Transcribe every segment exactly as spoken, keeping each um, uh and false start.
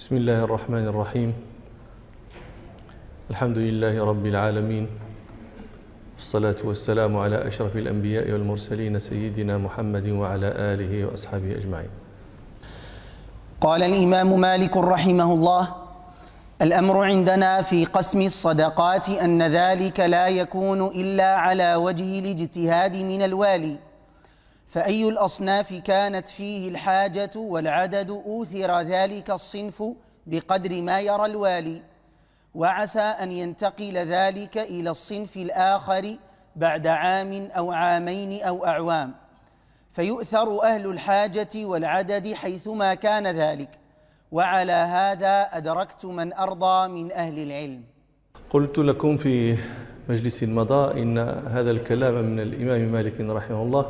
بسم الله الرحمن الرحيم. الحمد لله رب العالمين، والصلاة والسلام على أشرف الأنبياء والمرسلين سيدنا محمد وعلى آله وأصحابه أجمعين. قال الإمام مالك رحمه الله: الأمر عندنا في قسم الصدقات أن ذلك لا يكون إلا على وجه الاجتهاد من الوالي، فأي الأصناف كانت فيه الحاجة والعدد أوثر ذلك الصنف بقدر ما يرى الوالي، وعسى أن ينتقل ذلك إلى الصنف الآخر بعد عام أو عامين أو أعوام، فيؤثر أهل الحاجة والعدد حيثما كان ذلك. وعلى هذا أدركت من أرضى من أهل العلم. قلت لكم في مجلس مضى إن هذا الكلام من الإمام مالك رحمه الله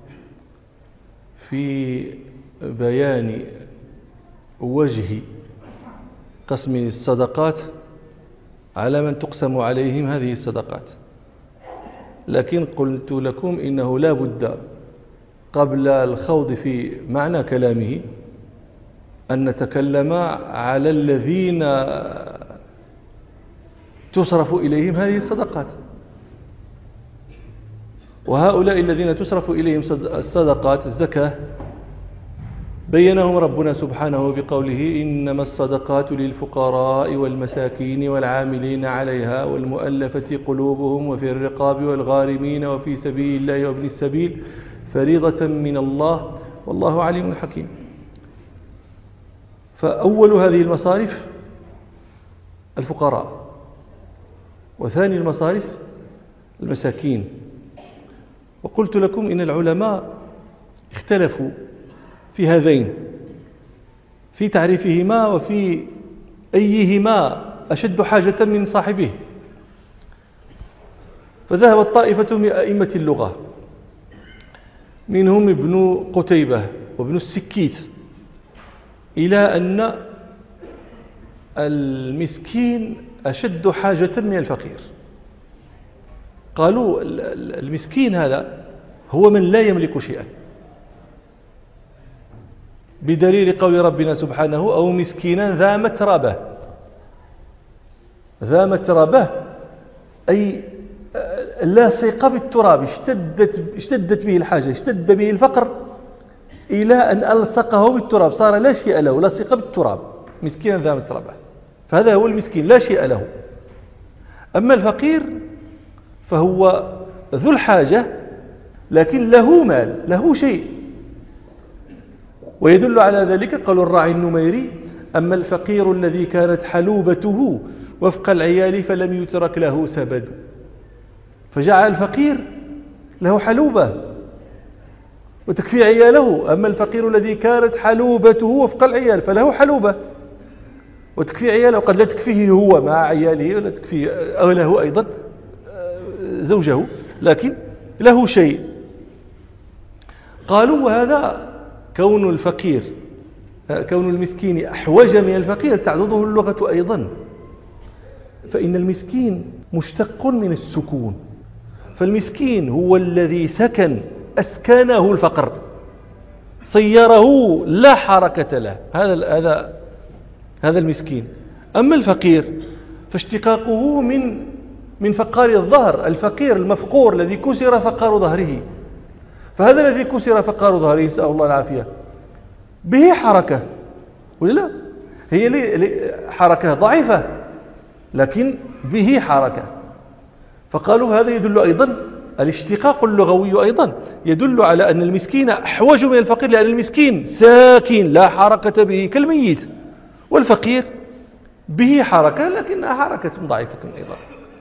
في بيان وجه قسم الصدقات على من تقسم عليهم هذه الصدقات، لكن قلت لكم إنه لا بد قبل الخوض في معنى كلامه أن نتكلم على الذين تصرف إليهم هذه الصدقات، وهؤلاء الذين تصرف إليهم الصدقات الزكاة بينهم ربنا سبحانه بقوله: إنما الصدقات للفقراء والمساكين والعاملين عليها والمؤلفة قلوبهم وفي الرقاب والغارمين وفي سبيل الله وابن السبيل فريضة من الله والله عليم حكيم. فأول هذه المصارف الفقراء، وثاني المصارف المساكين. وقلت لكم إن العلماء اختلفوا في هذين، في تعريفهما وفي أيهما أشد حاجة من صاحبه. فذهبت طائفة من أئمة اللغة منهم ابن قتيبة وابن السكيت إلى أن المسكين أشد حاجة من الفقير. قالوا المسكين هذا هو من لا يملك شيئا، بدليل قول ربنا سبحانه: أو مسكينا ذا متربة. ذا متربة أي لاصق بالتراب، اشتدت, اشتدت به الحاجة، اشتد به الفقر إلى أن ألصقه بالتراب، صار لا شيء له، لصق بالتراب، مسكينا ذا متربة. فهذا هو المسكين، لا شيء له. أما الفقير فهو ذو الحاجة لكن له مال، له شيء. ويدل على ذلك قول الراعي النميري: أما الفقير الذي كانت حلوبته وفق العيال فلم يترك له سبد. فجعل الفقير له حلوبة وتكفي عياله. أما الفقير الذي كانت حلوبته وفق العيال فله حلوبة وتكفي عياله، وقد لا تكفيه هو مع عياله ولا تكفي أهله أيضا زوجه، لكن له شيء. قالوا: وهذا كون الفقير كون المسكين أحوج من الفقير تعضده اللغة أيضا، فإن المسكين مشتق من السكون، فالمسكين هو الذي سكن أسكنه الفقر، صيره لا حركة له، هذا هذا هذا المسكين. أما الفقير فاشتقاقه من من فقار الظهر، الفقير المفقور الذي كسر فقار ظهره. فهذا الذي كسر فقار ظهره نسأل الله العافية به حركة ولا لا؟ هي حركة ضعيفة لكن به حركة. فقالوا هذا يدل أيضا، الاشتقاق اللغوي أيضا يدل على أن المسكين أحوج من الفقير، لأن المسكين ساكن لا حركة به كالميت، والفقير به حركة لكنها حركة ضعيفة أيضا.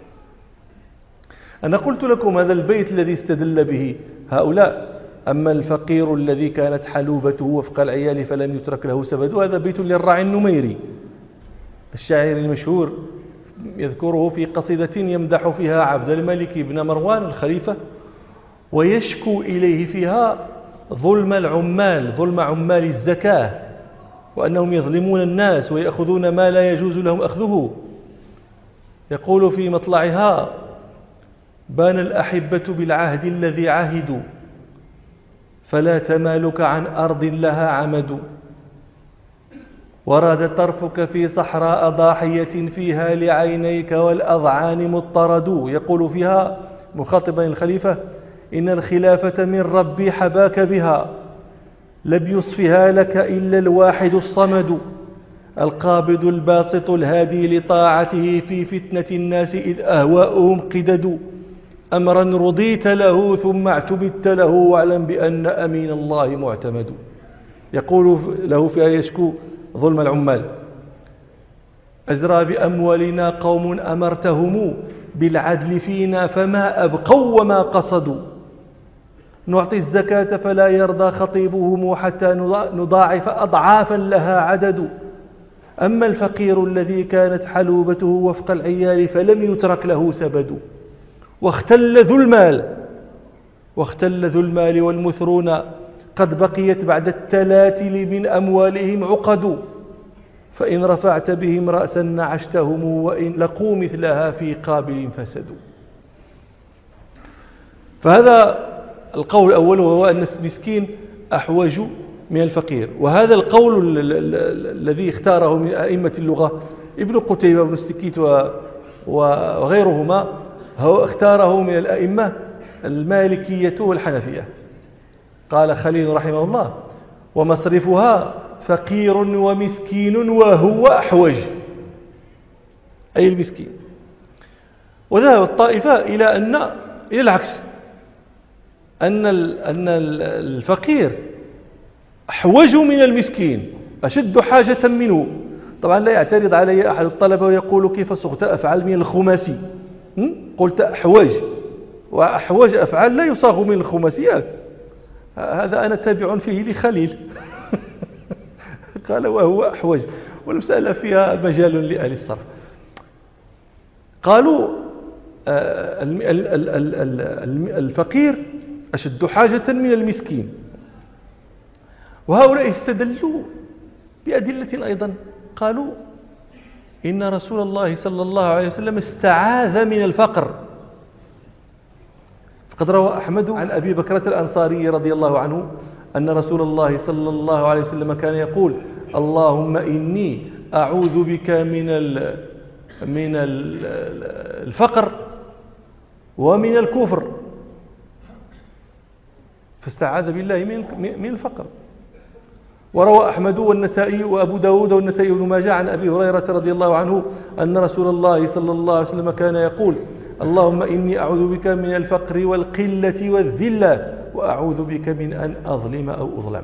أنا قلت لكم هذا البيت الذي استدل به هؤلاء: أما الفقير الذي كانت حلوبته وفق العيال فلم يترك له سبد، هذا بيت للراعي النميري الشاعر المشهور، يذكره في قصيدة يمدح فيها عبد الملك بن مروان الخليفة، ويشكو إليه فيها ظلم العمال، ظلم عمال الزكاة، وأنهم يظلمون الناس ويأخذون ما لا يجوز لهم أخذه. يقول في مطلعها: بان الأحبة بالعهد الذي عهدوا فلا تمالك عن أرض لها عمد، ورد طرفك في صحراء ضاحية فيها لعينيك والأضعان مضطرد. يقول فيها مخاطبا الخليفة: إن الخلافة من ربي حباك بها، لم يصفها لك إلا الواحد الصمد، القابض الباسط الهادي لطاعته في فتنة الناس إذ أهواؤهم قدد، أمرا رضيت له ثم اعتمدت له واعلم بأن أمين الله معتمد. يقول له فيها يشكو ظلم العمال: أجرى بأموالنا قوم أمرتهم بالعدل فينا فما أبقوا وما قصدوا، نعطي الزكاة فلا يرضى خطيبهم حتى نضاعف أضعافا لها عدد، أما الفقير الذي كانت حلوبته وفق العيال فلم يترك له سبد، واختل ذو المال واختل ذو المال والمثرون قد بقيت بعد التلاتل من أموالهم عقد، فإن رفعت بهم رأسا نعشتهم وإن لقوا مثلها في قابل فسدوا. فهذا القول الأول وهو أن المسكين أحوج من الفقير، وهذا القول الذي اختاره من أئمة اللغة ابن قتيبة بن السكيت وغيرهما هو اختاره من الأئمة المالكية والحنفية. قال خليل رحمه الله: ومصرفها فقير ومسكين وهو أحوج، أي المسكين. وذهب الطائفة إلى أن إلى العكس، أن أن الفقير أحوج من المسكين، أشد حاجة منه. طبعا لا يعترض علي أحد الطلبة ويقول: كيف صغت أفعل من الخماسي؟ قلت أحوج، وأحوج أفعال لا يصاغ من الخماسيات، هذا أنا تابع فيه لخليل. قال وهو أحوج، والمسألة فيها مجال لأهل الصرف. قالوا الفقير أشد حاجة من المسكين، وهؤلاء استدلوا بأدلة أيضا. قالوا إن رسول الله صلى الله عليه وسلم استعاذ من الفقر، فقد روى أحمد عن أبي بكرة الأنصاري رضي الله عنه أن رسول الله صلى الله عليه وسلم كان يقول: اللهم إني أعوذ بك من ال من ال الفقر ومن الكفر، فاستعاذ بالله من من الفقر. وروى أحمد والنسائي وأبو داود والنسائي بن ماجه عن أبي هريرة رضي الله عنه أن رسول الله صلى الله عليه وسلم كان يقول: اللهم إني أعوذ بك من الفقر والقلة والذلة وأعوذ بك من أن أظلم أو أظلم.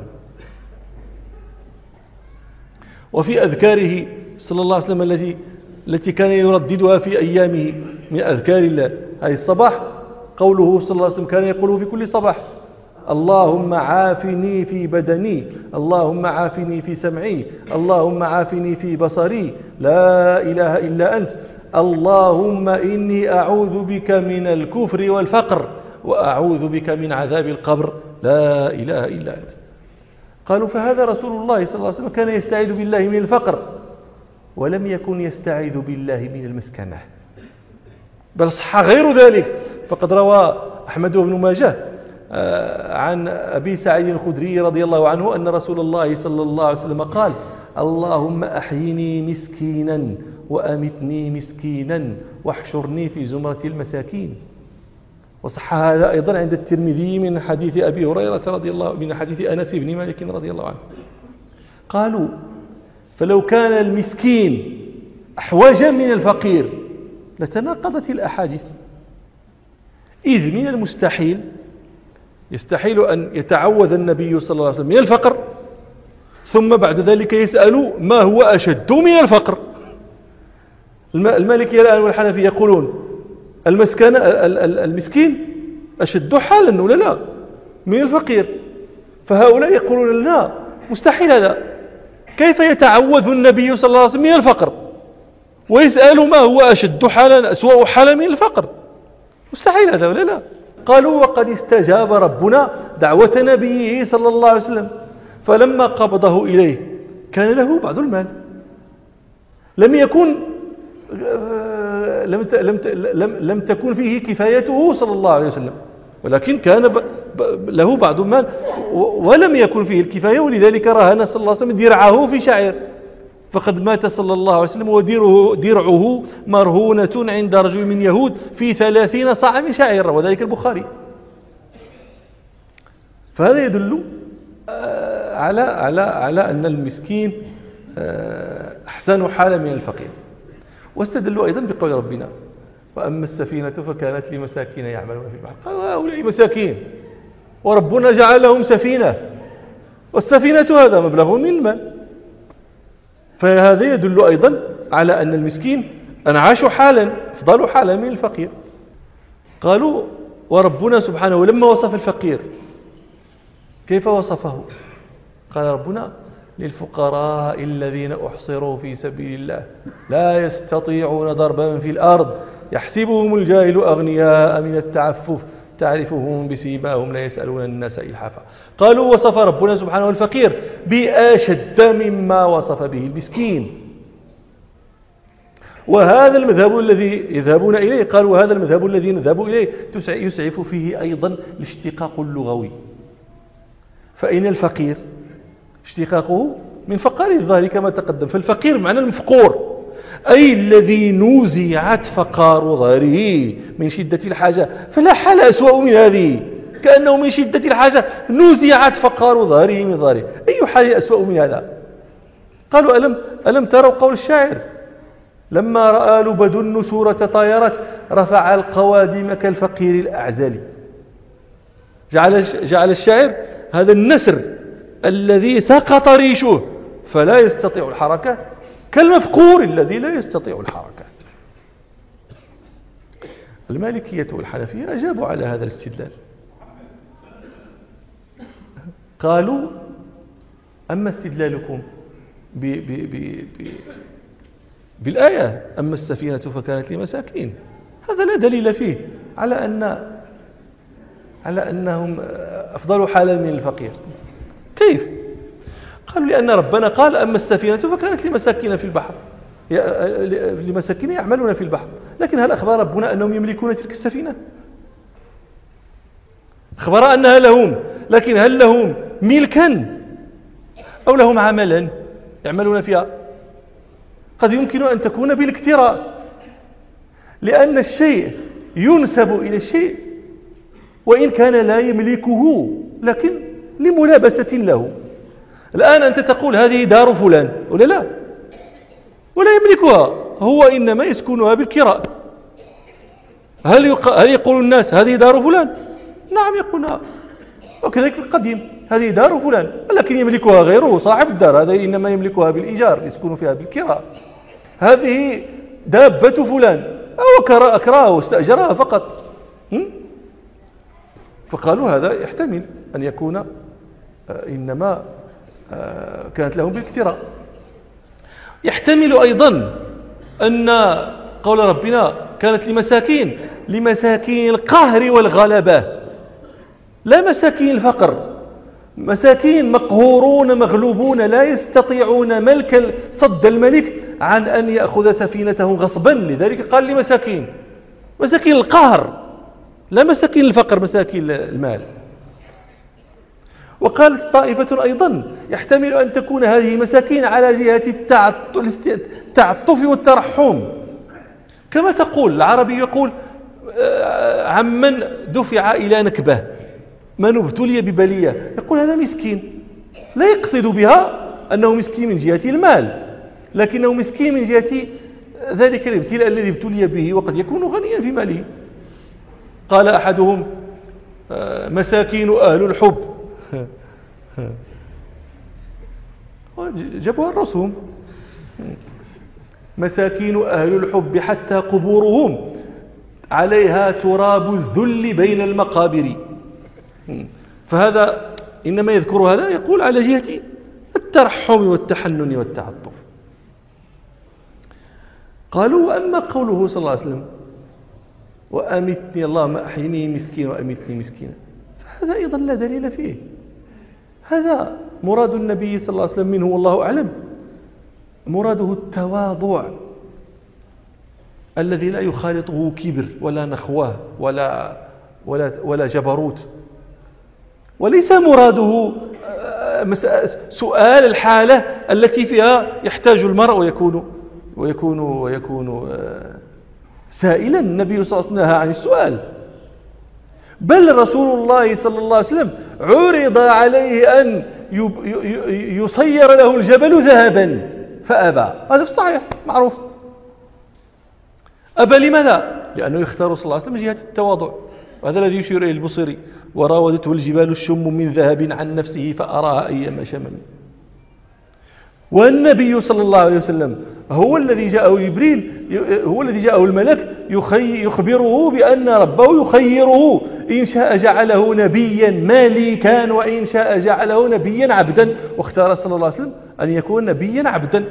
وفي أذكاره صلى الله عليه وسلم التي التي كان يرددها في أيامه من أذكار الله هذه الصباح، قوله صلى الله عليه وسلم كان يقوله في كل صباح: اللهم عافني في بدني، اللهم عافني في سمعي، اللهم عافني في بصري، لا إله إلا أنت، اللهم إني أعوذ بك من الكفر والفقر وأعوذ بك من عذاب القبر، لا إله إلا أنت. قالوا فهذا رسول الله صلى الله عليه وسلم كان يستعيذ بالله من الفقر، ولم يكن يستعيذ بالله من المسكنة، بل صح غير ذلك. فقد روى أحمد بن ماجه عن أبي سعيد الخدري رضي الله عنه أن رسول الله صلى الله عليه وسلم قال: اللهم أحيني مسكينا وأمتني مسكينا واحشرني في زمرة المساكين. وصح هذا أيضا عند الترمذي من حديث أبي هريرة رضي الله من حديث أنس بن مالك رضي الله عنه. قالوا فلو كان المسكين أحوج من الفقير لتناقضت الأحاديث، إذ من المستحيل يستحيل أن يتعوذ النبي صلى الله عليه وسلم من الفقر ثم بعد ذلك يسأل ما هو أشد من الفقر. المالكية الآن والحنفي يقولون المسكن المسكين أشد حالا ولا لا من الفقير، فهؤلاء يقولون لا مستحيل هذا، كيف يتعوذ النبي صلى الله عليه وسلم من الفقر ويسأل ما هو أشد حالا أسوأ حالا من الفقر؟ مستحيل هذا ولا لا؟ قالوا وقد استجاب ربنا دعوة نبيه صلى الله عليه وسلم، فلما قبضه إليه كان له بعض المال، لم يكن لم لم لم تكن فيه كفايته صلى الله عليه وسلم، ولكن كان له بعض المال ولم يكن فيه الكفاية، ولذلك رهن صلى الله عليه وسلم درعه في شعير فقد مات صلى الله عليه وسلم ودرعه درعه مرهونة عند رجل من يهود في ثلاثين صاع من شعير، وذلك البخاري. فهذا يدل على على على أن المسكين أحسن حالا من الفقير. واستدلوا أيضا بقول ربنا: وأما السفينة فكانت لمساكين يعملون في البحر. قالوا هؤلاء مساكين وربنا جعل لهم سفينة، والسفينة هذا مبلغ من المال. فهذا يدل أيضا على أن المسكين أنعش حالا أفضل حالا من الفقير. قالوا: وربنا سبحانه لما وصف الفقير كيف وصفه؟ قال ربنا: للفقراء الذين أحصروا في سبيل الله لا يستطيعون ضربا في الأرض يحسبهم الجاهل أغنياء من التعفف تعرفهم بسيماهم لا يسألون الناس إلحافا. قالوا: وصف ربنا سبحانه الفقير بأشد مما وصف به المسكين. وهذا المذهب الذي يذهبون إليه، قالوا هذا المذهب الذي نذهب إليه يسعف فيه أيضا الاشتقاق اللغوي. فإن الفقير اشتقاقه من فقار الظهر كما تقدم، فالفقير معنى المفقور، أي الذي نوزعت فقار ظهره من شدة الحاجة. فلا حال أسوأ من هذه، كأنه من شدة الحاجة نوزعت فقار ظهره من ظهره. أي حال أسوأ من هذا؟ قالوا: ألم, ألم تروا قول الشاعر: لما رأى لبد النسورة طايرت رفع القوادم كالفقير الأعزل. جعل, جعل الشاعر هذا النسر الذي سقط ريشه فلا يستطيع الحركة كالمفقور الذي لا يستطيع الحركة. المالكية والحنفية أجابوا على هذا الاستدلال، قالوا: أما استدلالكم ب ب ب ب بالآية أما السفينة فكانت لمساكين، هذا لا دليل فيه على أن على أنهم أفضل حالا من الفقير. كيف؟ قالوا: لأن ربنا قال: أما السفينة فكانت لمساكين في البحر لمساكين يعملون في البحر. لكن هل أخبر ربنا أنهم يملكون تلك السفينة؟ أخبر أنها لهم، لكن هل لهم ملكا أو لهم عملا يعملون فيها؟ قد يمكن أن تكون بالاكتراء، لأن الشيء ينسب إلى الشيء وإن كان لا يملكه، لكن لملابسة له. الآن أنت تقول هذه دار فلان ولا لا؟ ولا يملكها، هو إنما يسكنها بالكراء. هل, يق... هل يقول الناس هذه دار فلان؟ نعم يقولها. وكذلك في القديم هذه دار فلان، لكن يملكها غيره صاحب الدار، هذا إنما يملكها بالإيجار يسكن فيها بالكراء. هذه دابة فلان أو أكراها واستأجرها فقط. فقالوا هذا يحتمل أن يكون إنما كانت لهم بالاكتراء. يحتمل أيضا أن قول ربنا كانت لمساكين لمساكين القهر والغلبة، لا مساكين الفقر، مساكين مقهورون مغلوبون لا يستطيعون ملك صد الملك عن أن يأخذ سفينته غصبا، لذلك قال لمساكين، مساكين القهر لا مساكين الفقر، مساكين المال. وقالت طائفة أيضا يحتمل أن تكون هذه مساكين على جهة التعطف والترحم، كما تقول العربي يقول عمن دفع إلى نكبة، من ابتلي ببلية، يقول هذا مسكين، لا يقصد بها أنه مسكين من جهة المال، لكنه مسكين من جهة ذلك الابتلاء الذي ابتلي به، وقد يكون غنيا في ماله. قال أحدهم مساكين أهل الحب، جابوا الرسوم، مساكين أهل الحب حتى قبورهم عليها تراب الذل بين المقابر. فهذا إنما يذكر هذا يقول على جهة الترحم والتحنن والتعطف. قالوا: وأما قوله صلى الله عليه وسلم وأمتني اللهم أحيني مسكين وأمتني مسكينا، فهذا أيضا لا دليل فيه. هذا مراد النبي صلى الله عليه وسلم منه والله أعلم، مراده التواضع الذي لا يخالطه كبر ولا نخوة ولا, ولا, ولا جبروت، وليس مراده سؤال الحالة التي فيها يحتاج المرء ويكون ويكون ويكون سائلا. النبي صلى الله عليه وسلم نهى عن السؤال، بل رسول الله صلى الله عليه وسلم عرض عليه أن يصير له الجبل ذهبا فأبى. هذا في الصحيح معروف. أبى لماذا؟ لأنه يختار صلى الله عليه وسلم من جهة التواضع، وهذا الذي يشير إليه البصيري: وراودته الجبال الشم من ذهب عن نفسه فأراها أيما شمم. والنبي صلى الله عليه وسلم هو الذي جاءه جبريل، هو الذي جاءه الملك يخبره بأن ربه يخيره، إن شاء جعله نبيا مالكا وإن شاء جعله نبيا عبدا، واختار صلى الله عليه وسلم أن يكون نبيا عبدا.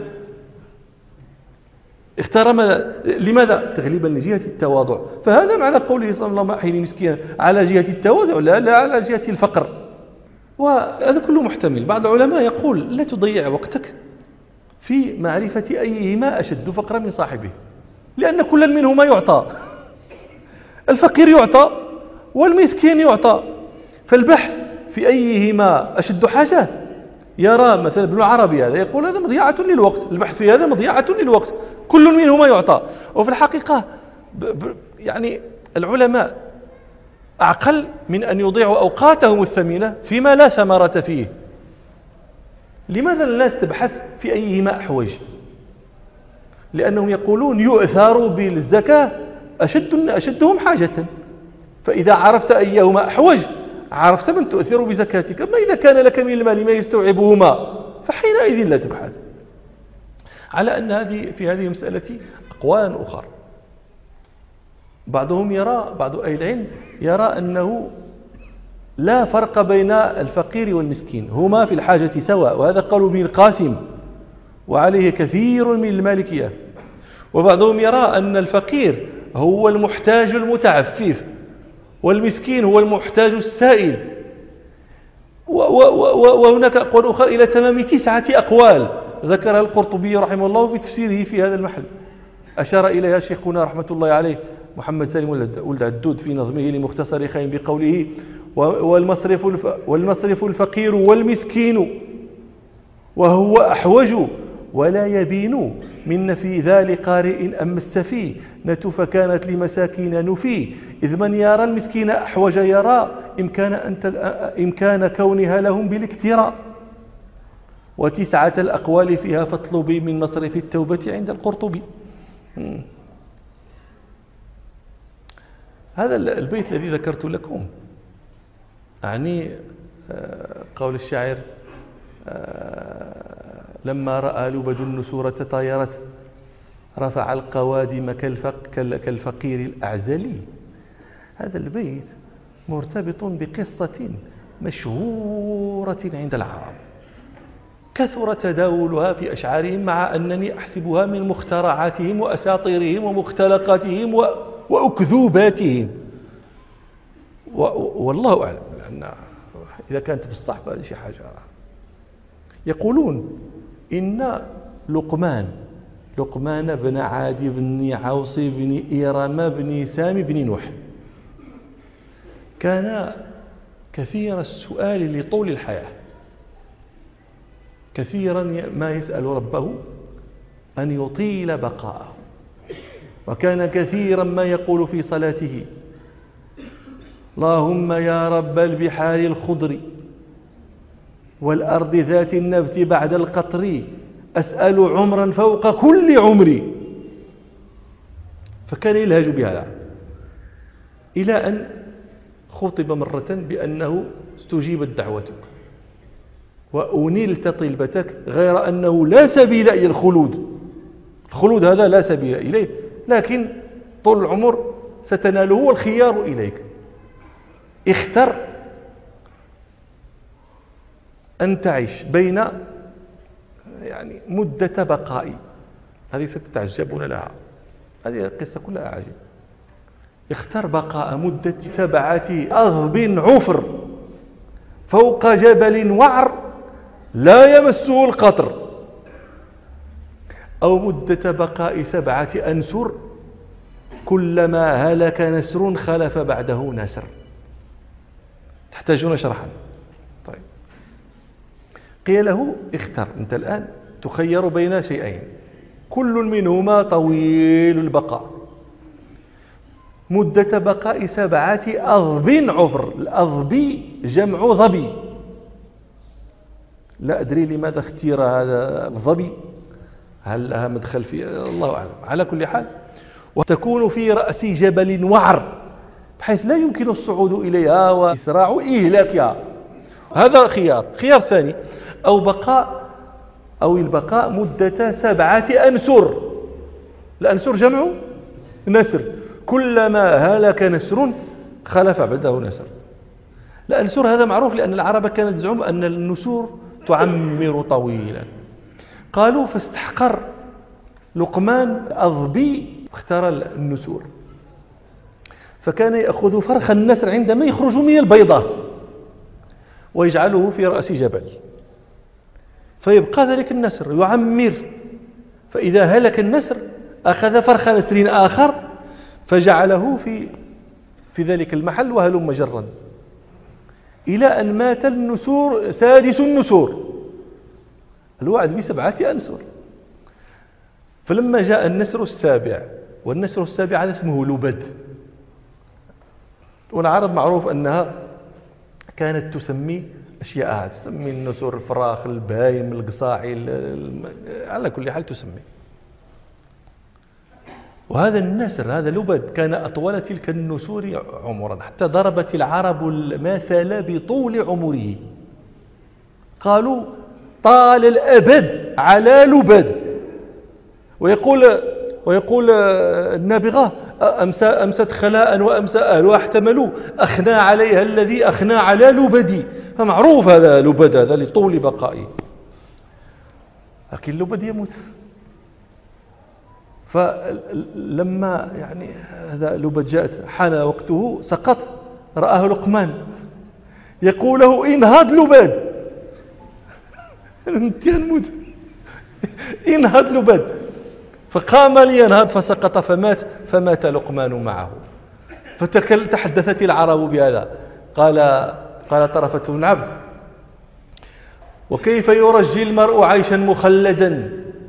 اختار لماذا؟ تغليبا لجهة التواضع. فهذا معنى قوله صلى الله عليه وسلم مسكينا على جهة التواضع، لا, لا على جهة الفقر. وهذا كله محتمل. بعض العلماء يقول: لا تضيع وقتك في معرفة أيهما أشد فقرا من صاحبه، لأن كل منهما يعطى. الفقير يعطى والمسكين يعطى، فالبحث في أيهما أشد حاجة. يرى مثلا ابن العربي هذا يقول: هذا مضيعة للوقت، البحث في هذا مضيعة للوقت، كل منهما يعطى. وفي الحقيقة ب ب يعني العلماء أعقل من أن يضيعوا أوقاتهم الثمينة فيما لا ثمرة فيه. لماذا الناس تبحث في أيهما أحوج؟ لأنهم يقولون يؤثر بالزكاة أشد أشدهم حاجة، فإذا عرفت أيهما أحوج عرفت من تؤثر بزكاتك. أما إذا كان لك من المال ما يستوعبهما فحينئذ لا تبحث. على أن هذه في هذه المسألة أقوال أخرى. بعضهم يرى، بعض أهل العلم يرى أنه لا فرق بين الفقير والمسكين، هما في الحاجة سواء، وهذا قالوا به القاسم وعليه كثير من المالكية. وبعضهم يرى أن الفقير هو المحتاج المتعفف والمسكين هو المحتاج السائل. وهناك أقوال أخرى إلى تمام تسعة أقوال ذكرها القرطبي رحمه الله في تفسيره في هذا المحل، أشار إليها شيخنا رحمة الله عليه محمد سالم ولد عدود في نظمه لمختصر خيم بقوله: والمصرف والمصرف الفقير والمسكين وهو أحوج ولا يبين من في ذا لقارئ أم السفي نتف كانت لمساكين نفي إذ من يرى المسكين أحوج يرى إمكان, أنت إمكان كونها لهم بالاكتراء. وتسعة الأقوال فيها فاطلبي من مصرف التوبة عند القرطبي. هذا البيت الذي ذكرت لكم أعني قول الشاعر: لما رأى لبد النسور تطايرت رفع القوادم كالفقير الأعزلي. هذا البيت مرتبط بقصة مشهورة عند العرب كثر تداولها في أشعارهم، مع أنني أحسبها من مخترعاتهم وأساطيرهم ومختلقاتهم وأكذوباتهم، والله أعلم، لأن إذا كانت بالصح فهذه شيء حاجة. يقولون إن لقمان لقمان بن عادي بن عوص بن إيرام بن سام بن نوح كان كثير السؤال لطول الحياة، كثيرا ما يسأل ربه أن يطيل بقاءه، وكان كثيرا ما يقول في صلاته: اللهم يا رب البحار الخضر والأرض ذات النبت بعد القطر أسأل عمرا فوق كل عمري. فكان يلهج بهذا إلى أن خطب مرة بأنه استجيبت دعوتك وأنلت طلبتك، غير أنه لا سبيل إلى الخلود، الخلود هذا لا سبيل إليه، لكن طول العمر ستناله والخيار إليك. اختر أن تعيش بين يعني مدة بقائي، هذه ستتعجبون لها، هذه القصة كلها عجيب. اختر بقاء مدة سبعة أغب عفر فوق جبل وعر لا يمسه القطر، أو مدة بقاء سبعة أنسر كلما هلك نسر خلف بعده نسر. تحتاجون شرحا. طيب، قيل له اختر أنت الآن تخير بين شيئين كل منهما طويل البقاء، مدة بقاء سبعة أضب عفر. الأضب جمع ظبي، لا أدري لماذا اختير هذا الظبي، هل لها مدخل في الله أعلم. على كل حال وتكون في رأس جبل وعر بحيث لا يمكن الصعود إليها وإسراع إهلاكها. هذا خيار. خيار ثاني أو بقاء أو البقاء مدة سبعة أنسر. الأنسر جمع نسر، كلما هلك نسر خلف بعده نسر. الأنسر هذا معروف لأن العرب كانت تزعم أن النسور تعمر طويلا. قالوا فاستحقر لقمان أضبي اختار النسور، فكان يأخذ فرخ النسر عندما يخرج من البيضة ويجعله في رأس جبل، فيبقى ذلك النسر يعمر، فإذا هلك النسر أخذ فرخ نسر آخر فجعله في في ذلك المحل وهلم جرا إلى أن مات النسور سادس النسور، الوعد بسبعة أنسر. فلما جاء النسر السابع، والنسر السابع هذا اسمه لبد، والعرب معروف أنها كانت تسمي أشياء، تسمي النسور الفراخ البايم القصاعي، على كل حال تسمي. وهذا النسر هذا لبد كان أطول تلك النسور عمرا، حتى ضربت العرب المثل بطول عمره، قالوا طال الأبد على لبد. ويقول ويقول النابغة أمسى أمست خلاء وأمسى أهلها احتملوا أخنى عليها الذي أخنى على لبدي. فمعروف هذا لبد هذا لطول بقائه، لكن لبد يموت. فلما يعني هذا لبد جاءت حان وقته سقط، رآه لقمان يقول له انهض لبد انت يموت انهض لبد، فقام لينهض فسقط فمات، فمات لقمان معه. فتحدثت العرب بهذا. قال قال طرفة بن العبد وكيف يرجي المرء عيشا مخلدا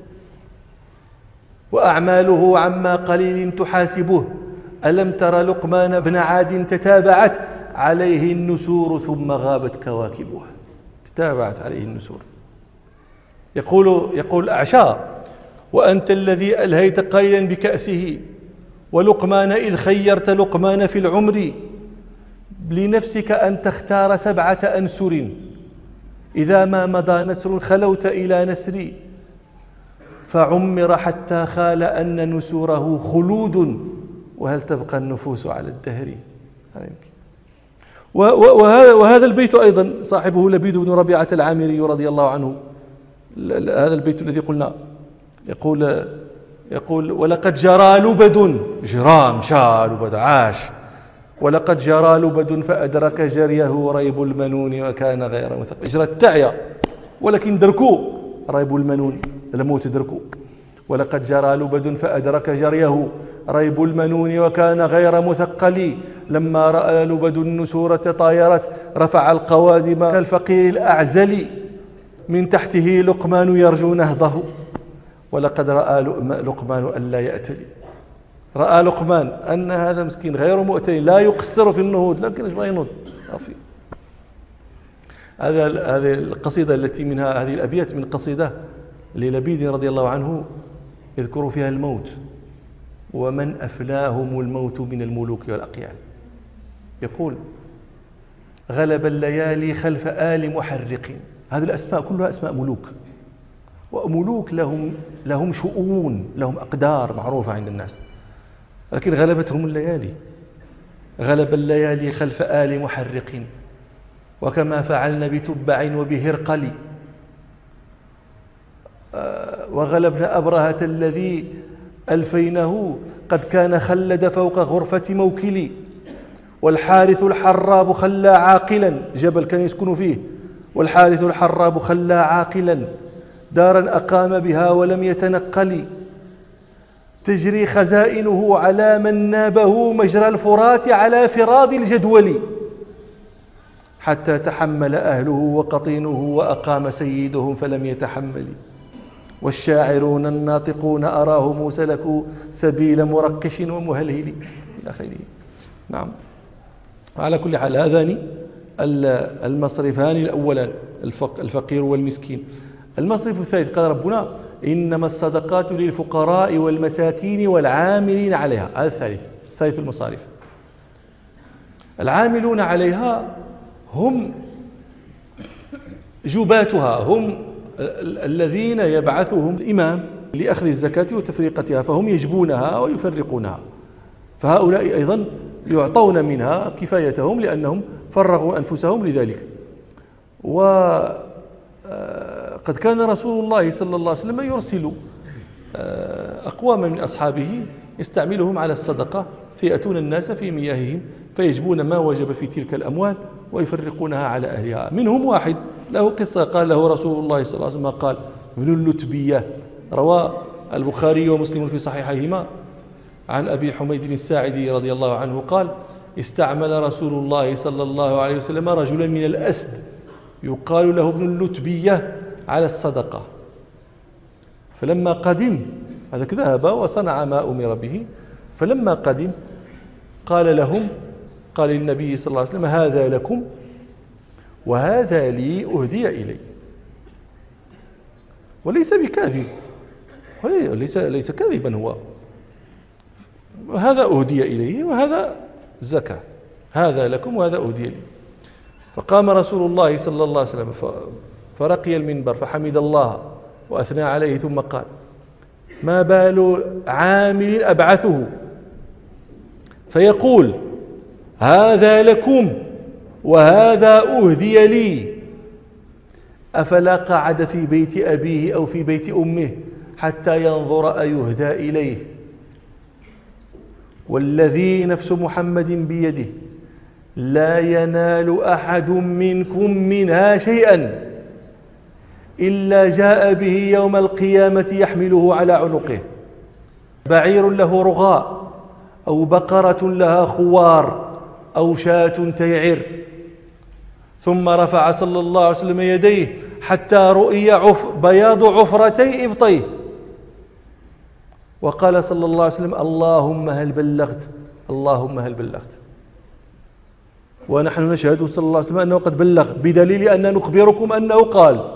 وأعماله عما قليل تحاسبه، ألم تر لقمان بن عاد تتابعت عليه النسور ثم غابت كواكبه. تتابعت عليه النسور. يقول يقول الأعشى وأنت الذي ألهيت قيلا بكأسه، ولقمان إذ خيرت لقمان في العمر لنفسك أن تختار سبعة أنسر، إذا ما مضى نسر خلوت إلى نسري، فعمر حتى خال أن نسوره خلود، وهل تبقى النفوس على الدهر. وهذا البيت أيضا صاحبه لبيد بن ربيعة العامري رضي الله عنه، هذا البيت الذي قلنا يقول يقول ولقد جرى لبد، جرى مشى لبد عاش، ولقد جرى لبد فأدرك جريه ريب المنون وكان غير مثقل. اجرى التعيا ولكن دركو ريب المنون الموت دركو. ولقد جرى لبد فأدرك جريه ريب المنون وكان غير مثقل، لما رأى لبد النسور تطايرت رفع القوادم كالفقير الأعزل، من تحته لقمان يرجو نهضه، ولقد رأى لقمان أن لا يأتلي. رأى لقمان أن هذا مسكين غير مؤتلي لا يقصر في النهوض، لكن ايش ما ينهض. هذا هذه القصيدة التي منها هذه الأبيات من قصيدة للبيد رضي الله عنه يذكر فيها الموت، ومن أفناهم الموت من الملوك والأقيال. يقول غلب الليالي خلف آل محرق. هذه الأسماء كلها أسماء ملوك، وملوك لهم لهم شؤون، لهم أقدار معروفة عند الناس، لكن غلبتهم الليالي. غلب الليالي خلف آل محرق، وكما فعلن بتبع وبهرقل، وغلبنا أبرهة الذي ألفينه قد كان خلد فوق غرفة موكلي، والحارث الحراب خلى عاقلا، جبل كان يسكن فيه، والحارث الحراب خلى عاقلا دارا أقام بها ولم يتنقل، تجري خزائنه على من نابه مجرى الفرات على فراض الجدول. حتى تحمل أهله وقطينه وأقام سيدهم فلم يتحمل. والشاعرون الناطقون أراهم سلكوا سبيل مرقش ومهلهل إلى آخره. نعم. على كل حال هذان المصرفان الأولان الفقير والمسكين. المصرف الثالث قال ربنا إنما الصدقات للفقراء والمساكين والعاملين عليها. هذا الثالث ثالث المصارف. العاملون عليها هم جباتها، هم الذين يبعثهم الإمام لأخذ الزكاة وتفريقتها، فهم يجبونها ويفرقونها، فهؤلاء أيضا يعطون منها كفايتهم لأنهم فرغوا أنفسهم لذلك. وقد كان رسول الله صلى الله عليه وسلم يرسل أقواما من أصحابه يستعملهم على الصدقة فيأتون الناس في مياههم فيجبون ما وجب في تلك الأموال ويفرقونها على أهلها. منهم واحد له قصة قال له رسول الله صلى الله عليه وسلم قال ابن اللتبية، روى البخاري ومسلم في صحيحيهما عن أبي حميد الساعدي رضي الله عنه قال استعمل رسول الله صلى الله عليه وسلم رجلا من الأسد يقال له ابن اللتبية على الصدقة، فلما قدم هذا ذهب وصنع ما أمر به، فلما قدم قال لهم قال للنبي صلى الله عليه وسلم هذا لكم وهذا لي أهدي إلي. وليس بكاذب، ليس ليس كاذبا هو، هذا أهدي إليه وهذا زكاة، هذا لكم وهذا أهدي لي. فقام رسول الله صلى الله عليه وسلم فرقي المنبر فحمد الله وأثنى عليه ثم قال ما بال عامل أبعثه فيقول هذا لكم وهذا أهدي لي، أفلا قعد في بيت أبيه أو في بيت أمه حتى ينظر أيهدى إليه. والذي نفس محمد بيده لا ينال أحد منكم منها شيئا إلا جاء به يوم القيامة يحمله على عنقه، بعير له رغاء أو بقرة لها خوار أو شاة تيعر. ثم رفع صلى الله عليه وسلم يديه حتى رؤي عف بياض عفرتي إبطيه وقال صلى الله عليه وسلم اللهم هل بلغت، اللهم هل بلغت. ونحن نشهد صلى الله عليه وسلم أنه قد بلغ بدليل أن نخبركم أنه قال.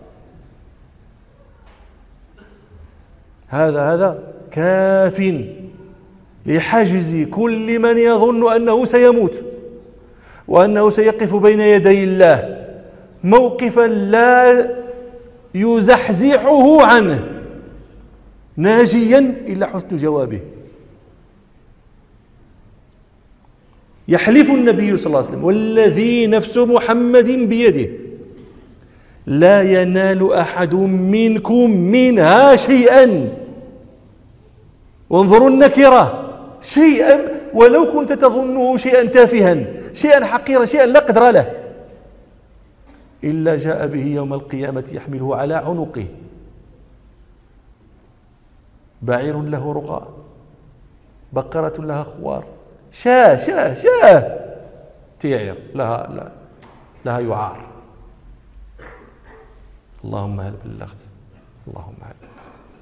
هذا هذا كاف لحجز كل من يظن أنه سيموت وأنه سيقف بين يدي الله موقفا لا يزحزحه عنه ناجيا إلا حسن جوابه. يحلف النبي صلى الله عليه وسلم والذي نفس محمد بيده لا ينال أحد منكم منها شيئا، وانظروا النكرة، شيئا ولو كنت تظنه شيئا تافها شيئا حقيرا شيئا لا قدر له، إلا جاء به يوم القيامة يحمله على عنقه، بعير له رغاء، بقرة لها خوار، شاه شاه شاه تيعر لها, لها, لها يعار. اللهم هل بلغت، اللهم هل بلغت.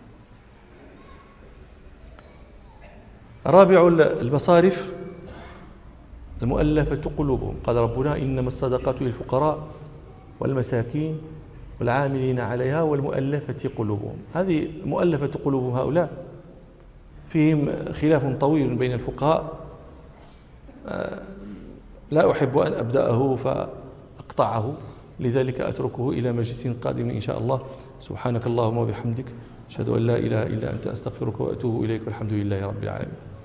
رابع المصارف المؤلفة قلوبهم. قال ربنا إنما الصدقات للفقراء والمساكين والعاملين عليها والمؤلفة قلوبهم. هذه مؤلفة قلوبهم هؤلاء فيهم خلاف طويل بين الفقهاء، لا أحب أن أبدأه فأقطعه، لذلك أتركه إلى مجلس قادم إن شاء الله. سبحانك اللهم وبحمدك أشهد أن لا إله إلا أنت أستغفرك وأتوب إليك والحمد لله رب العالمين.